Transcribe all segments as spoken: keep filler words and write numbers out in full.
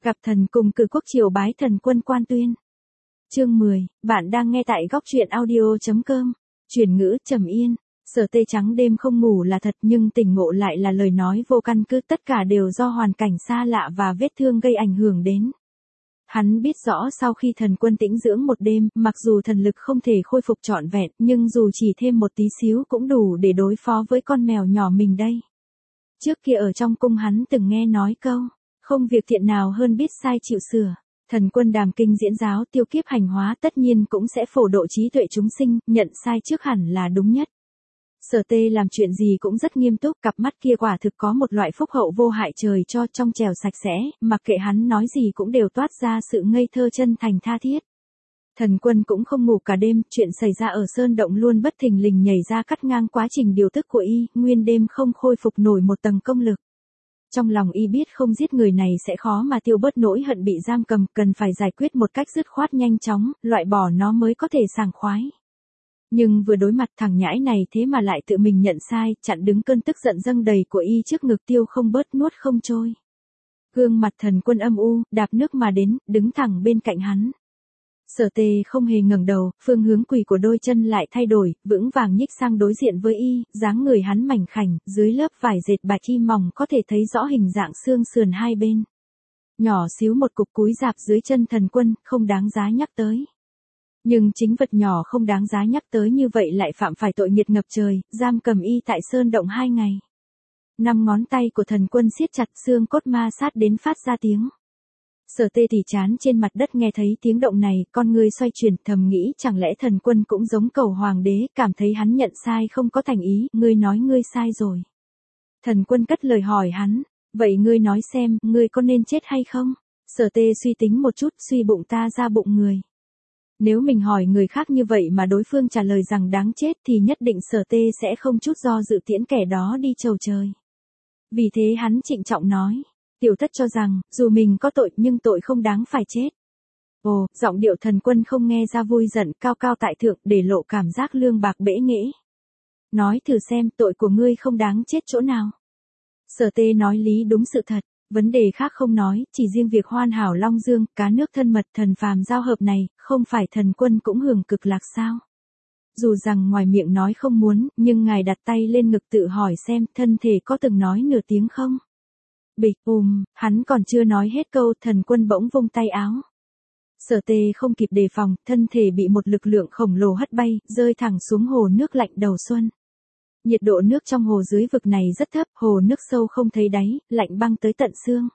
Gặp thần cùng cử quốc triều bái thần quân Quan Tuyên. Chương mười, bạn đang nghe tại góc truyện audio chấm com. Chuyển ngữ trầm yên. Sở Tê trắng đêm không ngủ là thật, nhưng tỉnh ngộ lại là lời nói vô căn cứ, tất cả đều do hoàn cảnh xa lạ và vết thương gây ảnh hưởng đến. Hắn biết rõ sau khi thần quân tĩnh dưỡng một đêm, mặc dù thần lực không thể khôi phục trọn vẹn, nhưng dù chỉ thêm một tí xíu cũng đủ để đối phó với con mèo nhỏ mình đây. Trước kia ở trong cung hắn từng nghe nói câu, không việc thiện nào hơn biết sai chịu sửa. Thần quân đàm kinh diễn giáo tiêu kiếp hành hóa tất nhiên cũng sẽ phổ độ trí tuệ chúng sinh, nhận sai trước hẳn là đúng nhất. Sở Tê làm chuyện gì cũng rất nghiêm túc, cặp mắt kia quả thực có một loại phúc hậu vô hại trời cho, trong trẻo sạch sẽ, mặc kệ hắn nói gì cũng đều toát ra sự ngây thơ chân thành tha thiết. Thần quân cũng không ngủ cả đêm, chuyện xảy ra ở sơn động luôn bất thình lình nhảy ra cắt ngang quá trình điều tức của y, nguyên đêm không khôi phục nổi một tầng công lực. Trong lòng y biết không giết người này sẽ khó mà tiêu bớt nỗi hận bị giam cầm, cần phải giải quyết một cách dứt khoát nhanh chóng, loại bỏ nó mới có thể sảng khoái. Nhưng vừa đối mặt thằng nhãi này thế mà lại tự mình nhận sai, chặn đứng cơn tức giận dâng đầy của y trước ngực tiêu không bớt nuốt không trôi. Gương mặt thần quân âm u, đạp nước mà đến, đứng thẳng bên cạnh hắn. Sở Tê không hề ngẩng đầu, phương hướng quỳ của đôi chân lại thay đổi, vững vàng nhích sang đối diện với y, dáng người hắn mảnh khảnh, dưới lớp vải dệt bạch y mỏng có thể thấy rõ hình dạng xương sườn hai bên. Nhỏ xíu một cục cúi rạp dưới chân thần quân, không đáng giá nhắc tới. Nhưng chính vật nhỏ không đáng giá nhắc tới như vậy lại phạm phải tội nghiệt ngập trời, giam cầm y tại sơn động hai ngày. Năm ngón tay của thần quân siết chặt, xương cốt ma sát đến phát ra tiếng. Sở Tê thì chán trên mặt đất nghe thấy tiếng động này, con người xoay chuyển, thầm nghĩ chẳng lẽ thần quân cũng giống cầu hoàng đế, cảm thấy hắn nhận sai không có thành ý, ngươi nói ngươi sai rồi. Thần quân cất lời hỏi hắn, vậy ngươi nói xem, ngươi có nên chết hay không? Sở Tê suy tính một chút, suy bụng ta ra bụng người. Nếu mình hỏi người khác như vậy mà đối phương trả lời rằng đáng chết thì nhất định Sở Tê sẽ không chút do dự tiễn kẻ đó đi chầu trời. Vì thế hắn trịnh trọng nói, tiểu thất cho rằng, dù mình có tội nhưng tội không đáng phải chết. Ồ, giọng điệu thần quân không nghe ra vui giận, cao cao tại thượng, để lộ cảm giác lương bạc bẽ nghễ. Nói thử xem, tội của ngươi không đáng chết chỗ nào. Sở Tê nói lý đúng sự thật. Vấn đề khác không nói, chỉ riêng việc hoàn hảo long dương, cá nước thân mật thần phàm giao hợp này, không phải thần quân cũng hưởng cực lạc sao? Dù rằng ngoài miệng nói không muốn, nhưng ngài đặt tay lên ngực tự hỏi xem, thân thể có từng nói nửa tiếng không? Bịch, ùm, hắn còn chưa nói hết câu, thần quân bỗng vung tay áo. Sở Tê không kịp đề phòng, thân thể bị một lực lượng khổng lồ hất bay, rơi thẳng xuống hồ nước lạnh đầu xuân. Nhiệt độ nước trong hồ dưới vực này rất thấp, hồ nước sâu không thấy đáy, lạnh băng tới tận xương.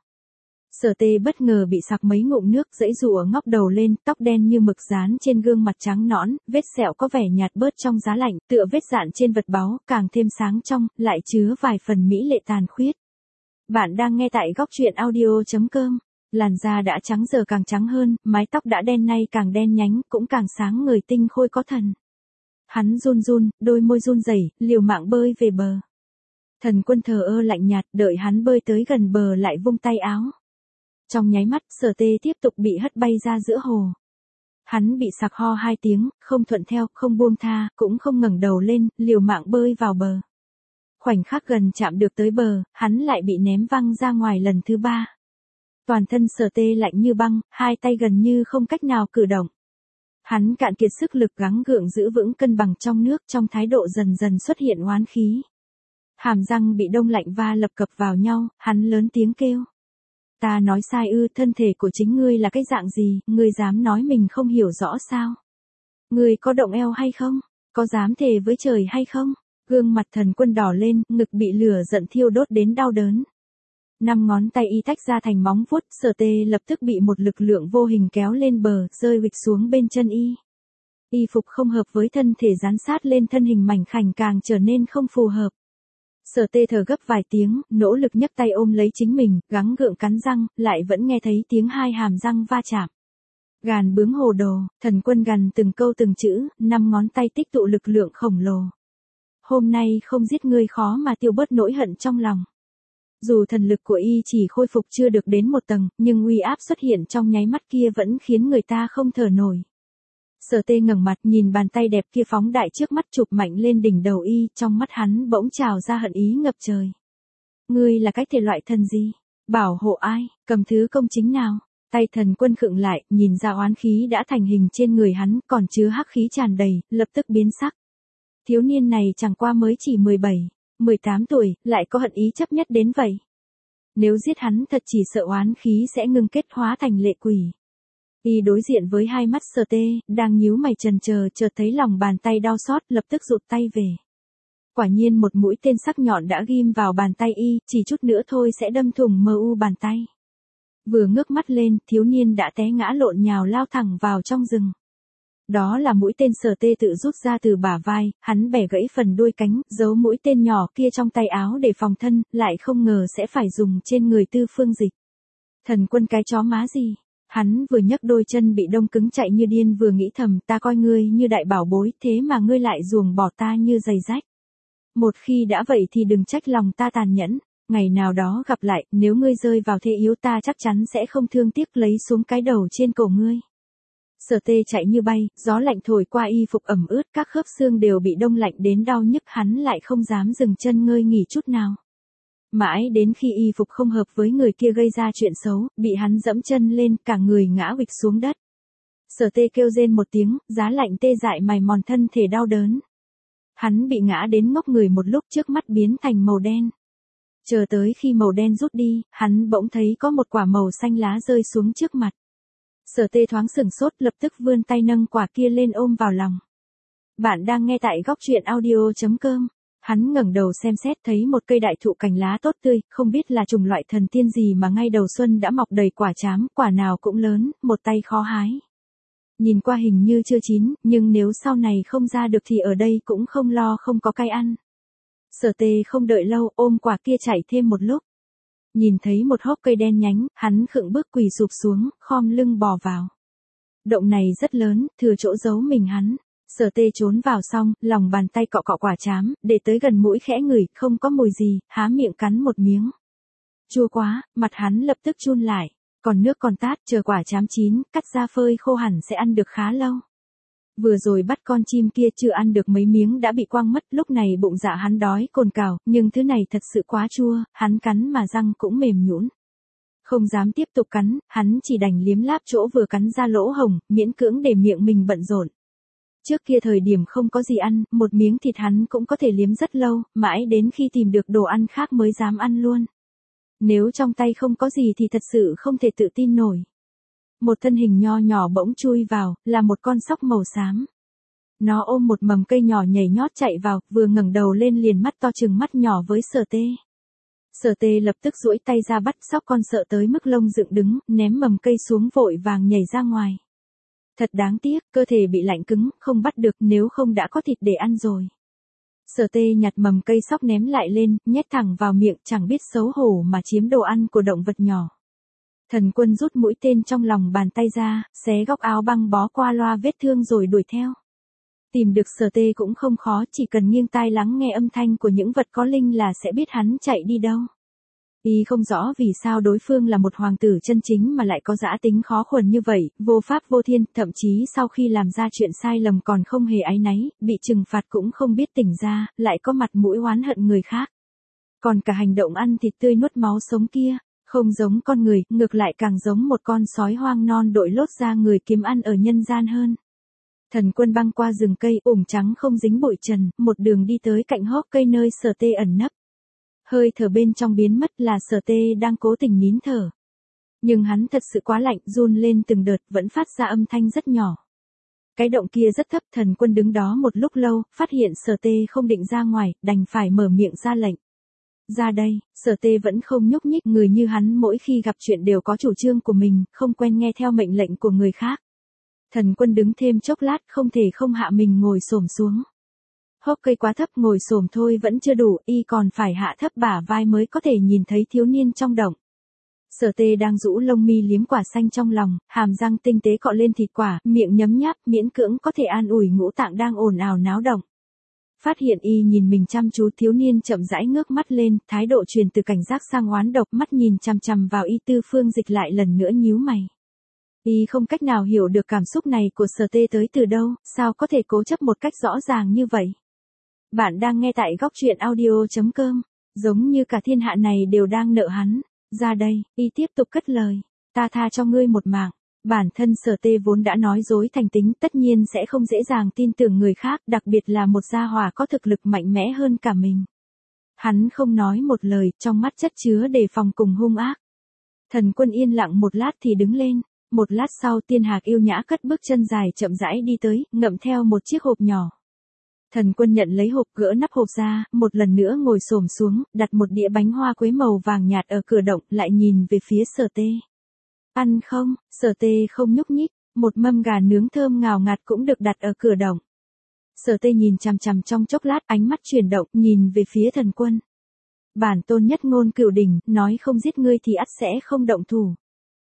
Sở Tê bất ngờ bị sặc mấy ngụm nước, giãy giụa ngóc đầu lên, tóc đen như mực dán trên gương mặt trắng nõn, vết sẹo có vẻ nhạt bớt trong giá lạnh, tựa vết dạn trên vật báu, càng thêm sáng trong, lại chứa vài phần mỹ lệ tàn khuyết. Bạn đang nghe tại góc truyện audio chấm com. Làn da đã trắng giờ càng trắng hơn, mái tóc đã đen nay càng đen nhánh, cũng càng sáng ngời tinh khôi có thần. Hắn run run, đôi môi run rẩy, liều mạng bơi về bờ. Thần quân thờ ơ lạnh nhạt, đợi hắn bơi tới gần bờ lại vung tay áo. Trong nháy mắt, Sở Tê tiếp tục bị hất bay ra giữa hồ. Hắn bị sặc ho hai tiếng, không thuận theo, không buông tha, cũng không ngẩng đầu lên, liều mạng bơi vào bờ. Khoảnh khắc gần chạm được tới bờ, hắn lại bị ném văng ra ngoài lần thứ ba. Toàn thân Sở Tê lạnh như băng, hai tay gần như không cách nào cử động. Hắn cạn kiệt sức lực gắng gượng giữ vững cân bằng trong nước, trong thái độ dần dần xuất hiện oán khí. Hàm răng bị đông lạnh va lập cập vào nhau, hắn lớn tiếng kêu. Ta nói sai ư, thân thể của chính ngươi là cái dạng gì, ngươi dám nói mình không hiểu rõ sao? Ngươi có động eo hay không? Có dám thề với trời hay không? Gương mặt thần quân đỏ lên, ngực bị lửa giận thiêu đốt đến đau đớn. Năm ngón tay y tách ra thành móng vuốt, Sở Tê lập tức bị một lực lượng vô hình kéo lên bờ, rơi huỵch xuống bên chân y. Y phục không hợp với thân thể dán sát lên thân hình mảnh khảnh càng trở nên không phù hợp. Sở Tê thở gấp vài tiếng, nỗ lực nhấc tay ôm lấy chính mình, gắng gượng cắn răng, lại vẫn nghe thấy tiếng hai hàm răng va chạm. Gàn bướng hồ đồ, thần quân gằn từng câu từng chữ, năm ngón tay tích tụ lực lượng khổng lồ. Hôm nay không giết ngươi khó mà tiêu bớt nỗi hận trong lòng. Dù thần lực của y chỉ khôi phục chưa được đến một tầng, nhưng uy áp xuất hiện trong nháy mắt kia vẫn khiến người ta không thở nổi. Sở Tê ngẩng mặt nhìn bàn tay đẹp kia phóng đại trước mắt chụp mạnh lên đỉnh đầu y, trong mắt hắn bỗng trào ra hận ý ngập trời. Ngươi là cái thể loại thần gì? Bảo hộ ai, cầm thứ công chính nào? Tay Thần Quân khựng lại, nhìn ra oán khí đã thành hình trên người hắn, còn chứa hắc khí tràn đầy, lập tức biến sắc. Thiếu niên này chẳng qua mới chỉ mười bảy, mười tám tuổi, lại có hận ý chấp nhất đến vậy. Nếu giết hắn thật chỉ sợ oán khí sẽ ngưng kết hóa thành lệ quỷ. Y đối diện với hai mắt Sở Tê, đang nhíu mày trần chờ, chợt thấy lòng bàn tay đau xót, lập tức rụt tay về. Quả nhiên một mũi tên sắc nhọn đã ghim vào bàn tay y, chỉ chút nữa thôi sẽ đâm thủng mờ u bàn tay. Vừa ngước mắt lên, thiếu niên đã té ngã lộn nhào lao thẳng vào trong rừng. Đó là mũi tên Sở Tê tự rút ra từ bả vai, hắn bẻ gãy phần đuôi cánh, giấu mũi tên nhỏ kia trong tay áo để phòng thân, lại không ngờ sẽ phải dùng trên người Tư Phương Dịch. Thần Quân cái chó má gì? Hắn vừa nhấc đôi chân bị đông cứng chạy như điên vừa nghĩ thầm, ta coi ngươi như đại bảo bối, thế mà ngươi lại ruồng bỏ ta như giày rách. Một khi đã vậy thì đừng trách lòng ta tàn nhẫn, ngày nào đó gặp lại, nếu ngươi rơi vào thế yếu ta chắc chắn sẽ không thương tiếc lấy xuống cái đầu trên cổ ngươi. Sở Tê chạy như bay, gió lạnh thổi qua y phục ẩm ướt, các khớp xương đều bị đông lạnh đến đau nhức, hắn lại không dám dừng chân ngơi nghỉ chút nào. Mãi đến khi y phục không hợp với người kia gây ra chuyện xấu, bị hắn dẫm chân lên, cả người ngã huỵch xuống đất. Sở Tê kêu rên một tiếng, giá lạnh tê dại mài mòn thân thể đau đớn. Hắn bị ngã đến ngốc người một lúc, trước mắt biến thành màu đen. Chờ tới khi màu đen rút đi, hắn bỗng thấy có một quả màu xanh lá rơi xuống trước mặt. Sở Tê thoáng sửng sốt, lập tức vươn tay nâng quả kia lên ôm vào lòng. Bạn đang nghe tại góc truyện audio chấm com. Hắn ngẩng đầu xem xét thấy một cây đại thụ cành lá tốt tươi, không biết là chủng loại thần tiên gì mà ngay đầu xuân đã mọc đầy quả trám, quả nào cũng lớn, một tay khó hái. Nhìn qua hình như chưa chín, nhưng nếu sau này không ra được thì ở đây cũng không lo không có cay ăn. Sở Tê không đợi lâu, ôm quả kia chạy thêm một lúc. Nhìn thấy một hốc cây đen nhánh, hắn khựng bước quỳ sụp xuống, khom lưng bò vào. Động này rất lớn, thừa chỗ giấu mình hắn. Sở Tê trốn vào xong, lòng bàn tay cọ cọ quả trám, để tới gần mũi khẽ ngửi, không có mùi gì, há miệng cắn một miếng. Chua quá, mặt hắn lập tức chun lại. Còn nước còn tát, chờ quả trám chín, cắt ra phơi khô hẳn sẽ ăn được khá lâu. Vừa rồi bắt con chim kia chưa ăn được mấy miếng đã bị quăng mất, lúc này bụng dạ hắn đói cồn cào, nhưng thứ này thật sự quá chua, hắn cắn mà răng cũng mềm nhũn. Không dám tiếp tục cắn, hắn chỉ đành liếm láp chỗ vừa cắn ra lỗ hồng, miễn cưỡng để miệng mình bận rộn. Trước kia thời điểm không có gì ăn, một miếng thịt hắn cũng có thể liếm rất lâu, mãi đến khi tìm được đồ ăn khác mới dám ăn luôn. Nếu trong tay không có gì thì thật sự không thể tự tin nổi. Một thân hình nho nhỏ bỗng chui vào, là một con sóc màu xám. Nó ôm một mầm cây nhỏ nhảy nhót chạy vào, vừa ngẩng đầu lên liền mắt to trừng mắt nhỏ với Sở Tê. Sở Tê lập tức duỗi tay ra bắt, sóc con sợ tới mức lông dựng đứng, ném mầm cây xuống vội vàng nhảy ra ngoài. Thật đáng tiếc, cơ thể bị lạnh cứng, không bắt được, nếu không đã có thịt để ăn rồi. Sở Tê nhặt mầm cây sóc ném lại lên, nhét thẳng vào miệng, chẳng biết xấu hổ mà chiếm đồ ăn của động vật nhỏ. Thần Quân rút mũi tên trong lòng bàn tay ra, xé góc áo băng bó qua loa vết thương rồi đuổi theo. Tìm được Sở Tê cũng không khó, chỉ cần nghiêng tai lắng nghe âm thanh của những vật có linh là sẽ biết hắn chạy đi đâu. Y không rõ vì sao đối phương là một hoàng tử chân chính mà lại có dã tính khó khuẩn như vậy, vô pháp vô thiên, thậm chí sau khi làm ra chuyện sai lầm còn không hề áy náy, bị trừng phạt cũng không biết tỉnh ra, lại có mặt mũi oán hận người khác. Còn cả hành động ăn thịt tươi nuốt máu sống kia, không giống con người, ngược lại càng giống một con sói hoang non đội lốt ra người kiếm ăn ở nhân gian hơn. Thần Quân băng qua rừng cây ủng trắng không dính bụi trần, một đường đi tới cạnh hốc cây nơi Sở Tê ẩn nấp. Hơi thở bên trong biến mất là Sở Tê đang cố tình nín thở. Nhưng hắn thật sự quá lạnh, run lên từng đợt, vẫn phát ra âm thanh rất nhỏ. Cái động kia rất thấp, Thần Quân đứng đó một lúc lâu, phát hiện Sở Tê không định ra ngoài, đành phải mở miệng ra lệnh. Ra đây, Sở Tê vẫn không nhúc nhích, người như hắn mỗi khi gặp chuyện đều có chủ trương của mình, không quen nghe theo mệnh lệnh của người khác. Thần Quân đứng thêm chốc lát, không thể không hạ mình ngồi xổm xuống. Hốc cây quá thấp, ngồi xổm thôi vẫn chưa đủ, y còn phải hạ thấp bả vai mới có thể nhìn thấy thiếu niên trong động. Sở Tê đang rũ lông mi liếm quả xanh trong lòng, hàm răng tinh tế cọ lên thịt quả, miệng nhấm nháp, miễn cưỡng có thể an ủi ngũ tạng đang ồn ào náo động. Phát hiện y nhìn mình chăm chú, thiếu niên chậm rãi ngước mắt lên, thái độ truyền từ cảnh giác sang oán độc, mắt nhìn chằm chằm vào y. Tư Phương Dịch lại lần nữa nhíu mày. Y không cách nào hiểu được cảm xúc này của Sở Tê tới từ đâu, sao có thể cố chấp một cách rõ ràng như vậy. Bạn đang nghe tại góc truyện audio chấm com, giống như cả thiên hạ này đều đang nợ hắn. ra đây, y tiếp tục cất lời, ta tha cho ngươi một mạng. Bản thân Sở Tê vốn đã nói dối thành tính, tất nhiên sẽ không dễ dàng tin tưởng người khác, đặc biệt là một gia hỏa có thực lực mạnh mẽ hơn cả mình. Hắn không nói một lời, trong mắt chất chứa đề phòng cùng hung ác. Thần Quân yên lặng một lát thì đứng lên, một lát sau Tiên Hạc yêu nhã cất bước chân dài chậm rãi đi tới, ngậm theo một chiếc hộp nhỏ. Thần Quân nhận lấy hộp, gỡ nắp hộp ra, một lần nữa ngồi xổm xuống, đặt một đĩa bánh hoa quế màu vàng nhạt ở cửa động, lại nhìn về phía Sở Tê. Ăn không? Sở Tê không nhúc nhích, một mâm gà nướng thơm ngào ngạt cũng được đặt ở cửa động. Sở Tê nhìn chằm chằm trong chốc lát, ánh mắt chuyển động, nhìn về phía Thần Quân. Bản tôn nhất ngôn cửu đỉnh, nói không giết ngươi thì ắt sẽ không động thủ.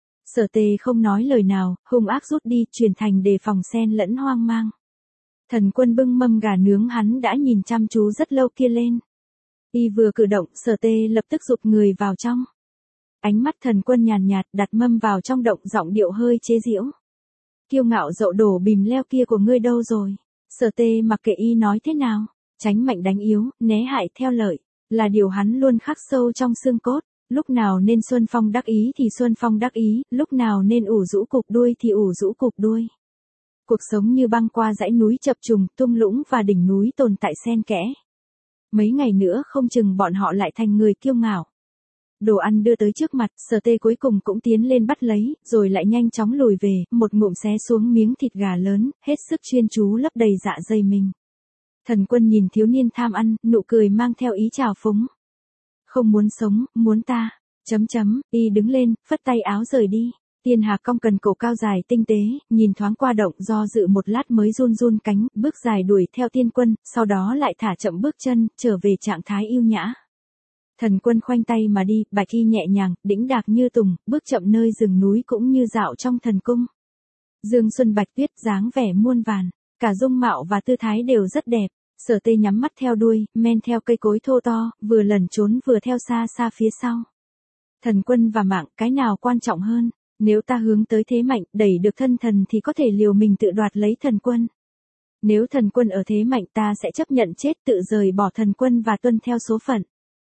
Sở Tê không nói lời nào, hung ác rút đi, chuyển thành đề phòng xen lẫn hoang mang. Thần Quân bưng mâm gà nướng hắn đã nhìn chăm chú rất lâu kia lên. Y vừa cử động, Sở Tê lập tức giục người vào trong. Ánh mắt Thần Quân nhàn nhạt, đặt mâm vào trong động, giọng điệu hơi chế giễu. Kiêu ngạo dậu đổ bìm leo kia của ngươi đâu rồi? Sở Tê mặc kệ y nói thế nào, tránh mạnh đánh yếu, né hại theo lợi, là điều hắn luôn khắc sâu trong xương cốt. Lúc nào nên Xuân Phong đắc ý thì Xuân Phong đắc ý, lúc nào nên ủ rũ cục đuôi thì ủ rũ cục đuôi. Cuộc sống như băng qua dãy núi chập trùng, thung lũng và đỉnh núi tồn tại xen kẽ. Mấy ngày nữa không chừng bọn họ lại thành người kiêu ngạo. Đồ ăn đưa tới trước mặt, Sở Tê cuối cùng cũng tiến lên bắt lấy, rồi lại nhanh chóng lùi về, một ngụm xé xuống miếng thịt gà lớn, hết sức chuyên chú lấp đầy dạ dày mình. Thần Quân nhìn thiếu niên tham ăn, nụ cười mang theo ý trào phúng. Không muốn sống, muốn ta, chấm chấm, y đứng lên, phất tay áo rời đi. Tiên Hạc cong cần cổ cao dài tinh tế, nhìn thoáng qua động, do dự một lát mới run run cánh, bước dài đuổi theo Tiên Quân, sau đó lại thả chậm bước chân, trở về trạng thái yêu nhã. Thần Quân khoanh tay mà đi, bạch y nhẹ nhàng, đĩnh đạc như tùng, bước chậm nơi rừng núi cũng như dạo trong thần cung. Dương xuân bạch tuyết, dáng vẻ muôn vàn, cả dung mạo và tư thái đều rất đẹp. Sở Tê nhắm mắt theo đuôi, men theo cây cối thô to, vừa lẩn trốn vừa theo xa xa phía sau. Thần Quân và mạng, cái nào quan trọng hơn? Nếu ta hướng tới thế mạnh, đẩy được thân thần thì có thể liều mình tự đoạt lấy Thần Quân. Nếu Thần Quân ở thế mạnh, ta sẽ chấp nhận chết, tự rời bỏ Thần Quân và tuân theo số phận.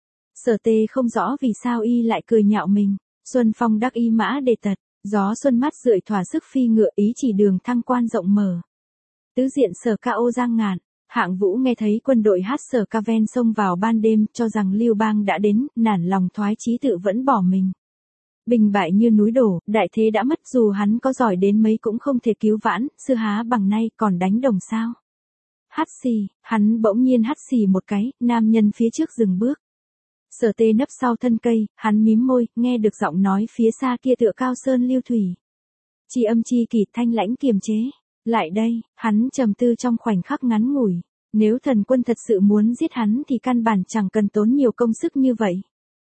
Sở Tê không rõ vì sao y lại cười nhạo mình. Xuân Phong đắc y mã đề tật, gió xuân mát rượi thỏa sức phi ngựa, ý chỉ đường thăng quan rộng mở. Tứ diện Sở Ca ô giang ngàn. Hạng Vũ nghe thấy quân đội hát Sở Ca ven sông vào ban đêm, cho rằng Lưu Bang đã đến, nản lòng thoái chí tự vẫn bỏ mình. Bình bại như núi đổ, đại thế đã mất, dù hắn có giỏi đến mấy cũng không thể cứu vãn, sư há bằng nay còn đánh đồng sao. Hắt xì, hắn bỗng nhiên hắt xì một cái, nam nhân phía trước dừng bước. Sở Tê nấp sau thân cây, hắn mím môi, nghe được giọng nói phía xa kia tựa cao sơn lưu thủy. Chi âm chi kỳ thanh lãnh kiềm chế. Lại đây, hắn trầm tư trong khoảnh khắc ngắn ngủi. Nếu Thần Quân thật sự muốn giết hắn thì căn bản chẳng cần tốn nhiều công sức như vậy.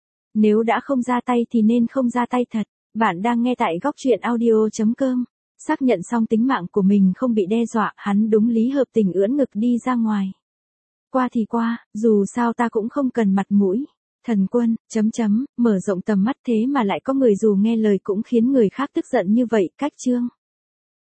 Nếu đã không ra tay thì nên không ra tay thật. Bạn đang nghe tại góc truyện audio chấm com. Xác nhận xong tính mạng của mình không bị đe dọa, hắn đúng lý hợp tình ưỡn ngực đi ra ngoài. Qua thì qua, dù sao ta cũng không cần mặt mũi. Thần Quân, chấm chấm, mở rộng tầm mắt thế mà lại có người dù nghe lời cũng khiến người khác tức giận như vậy, cách chương.